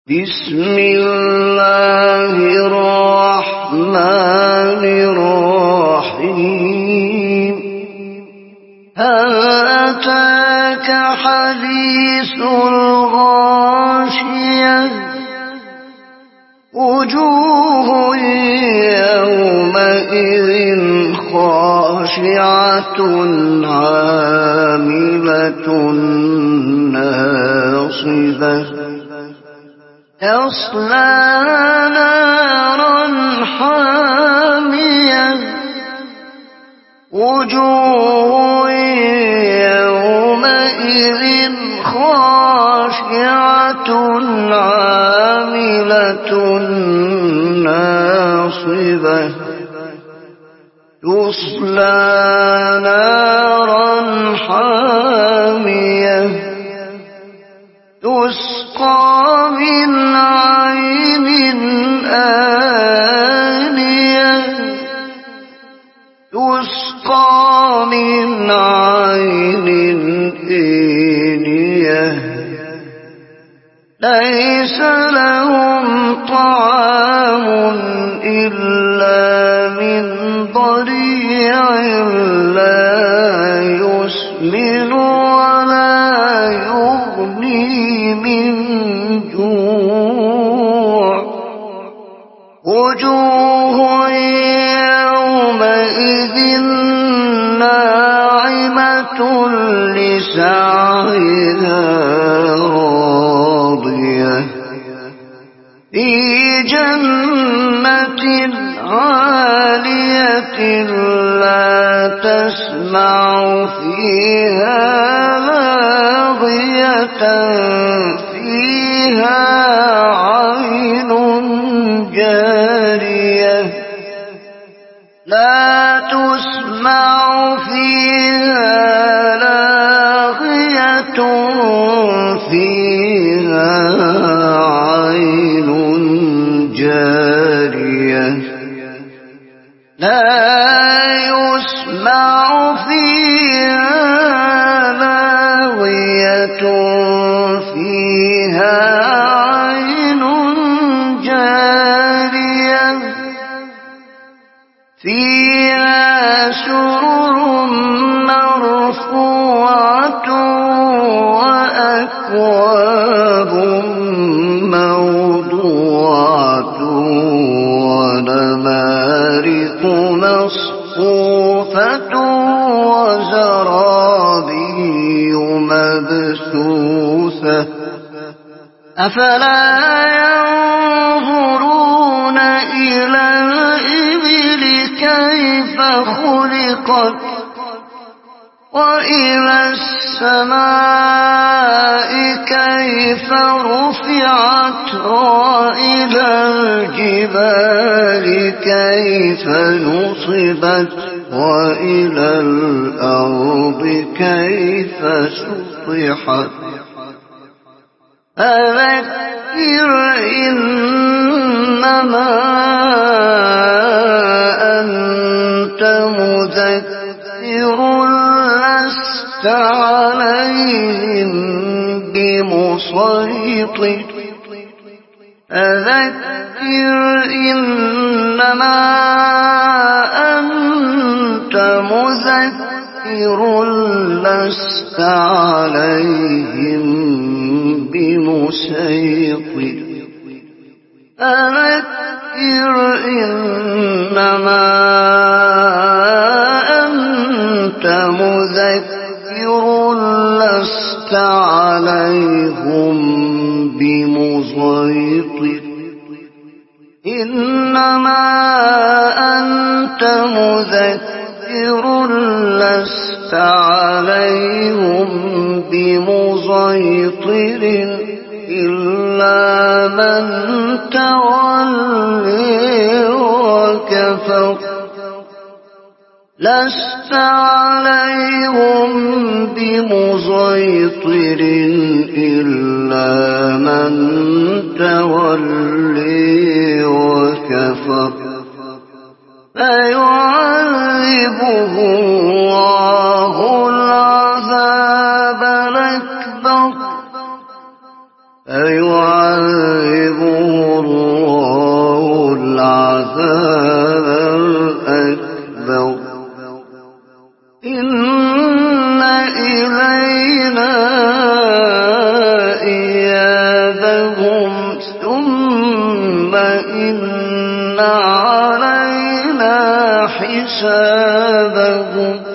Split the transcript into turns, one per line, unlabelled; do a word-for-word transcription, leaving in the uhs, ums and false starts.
بسم الله الرحمن الرحيم هل أتاك حديث الغاشية وجوه يومئذ خاشعة عاملة ناصبة تصلى نارا حامية وجوه يومئذ خاشعة عاملة ناصبة تصلى نارا حامية تسقى من عين آنية تسقى من عين آنية ليس لهم طعام إلا من ضريع لا يسمن ولا يغني من جوع وجوه يومئذ ناعمة لسعيها راضية في جنة عالية لا تسمع فيها لاغية فيها عين جارية لا تسمع فيها لاغية فيها عين جارية لا يسمع فيها لاغية فيها عين جارية فيها سرر مرفوعة وأكواب موضوعة ونمارق مصفوفة وزرابي مبثوثة أفلا ينظرون إلى الإبل كيف خلقت وإلى السماء كيف رفعت وإلى الجبال كيف نصبت وإلى الأرض كيف سطحت فذكر إنما أنت مذكر لست عليهم بمسيطر فذكر إنما أنت مذكر لست عليهم بمسيطر فذكر إنما أنت مذكر لست عليهم بمسيطر إنما أنت مذكر لست عليهم بمسيطر إلا من تولي وكفر لست عليهم بمسيطر إلا من تولي وكفر فيعذبه الله العذاب الأكبر فيعذبه أكبر إن إلينا إيابهم ثم إن علينا حسابهم